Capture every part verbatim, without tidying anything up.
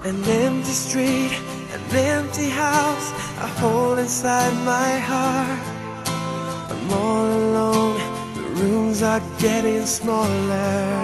An empty street, an empty house I hold inside my heart. I'm all alone, the rooms are getting smaller.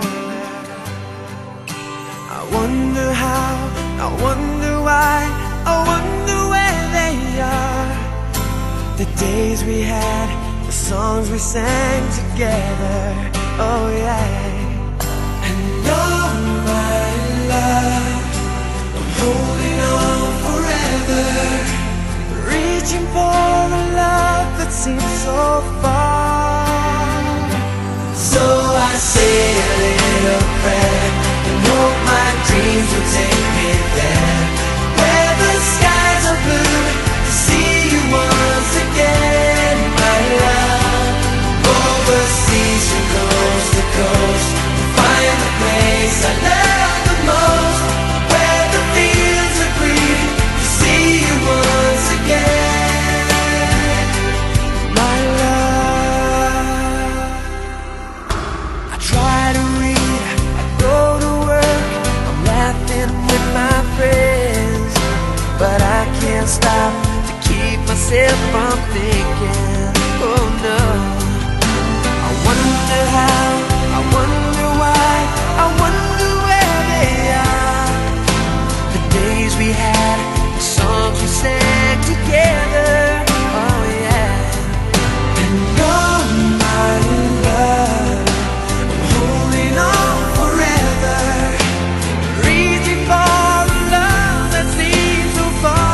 I wonder how, I wonder why, I wonder where they are. The days we had, the songs we sang together, oh yeah. And oh my love, holding on forever, reaching for a love that seems so far. So I say a little prayer and hope my dreams will take me there, where the skies are blue, to see you once again, my love. Overseas from coast to coast, to find the place I love the most, where the fields are green, to see you once again, my love. I try to read, I go to work, I'm laughing with my friends, but I can't stop to keep myself from thinking, oh no. I wonder how, I wonder why, I wonder where they are. The days we had, the songs we sang together, oh yeah. And oh my love, I'm holding on forever, reaching for a love that seems so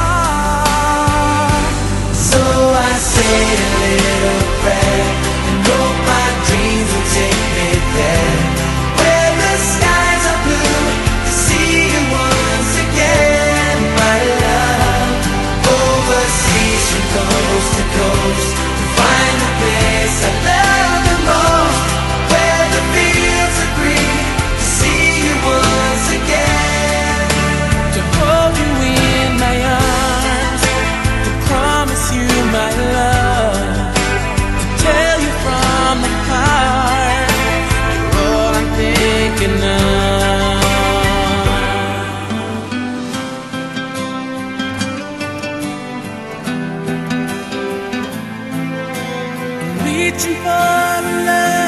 far. So I say a little prayer and hope my dreams will take me there, where the skies are blue, to see you once again, my love. Overseas from coast to coast, to find the place I love the most, where the fields are green, to see you once again, to hold you in my arms, to promise you my love, to tell you from the heart, you're all I'm thinking of. Reaching for love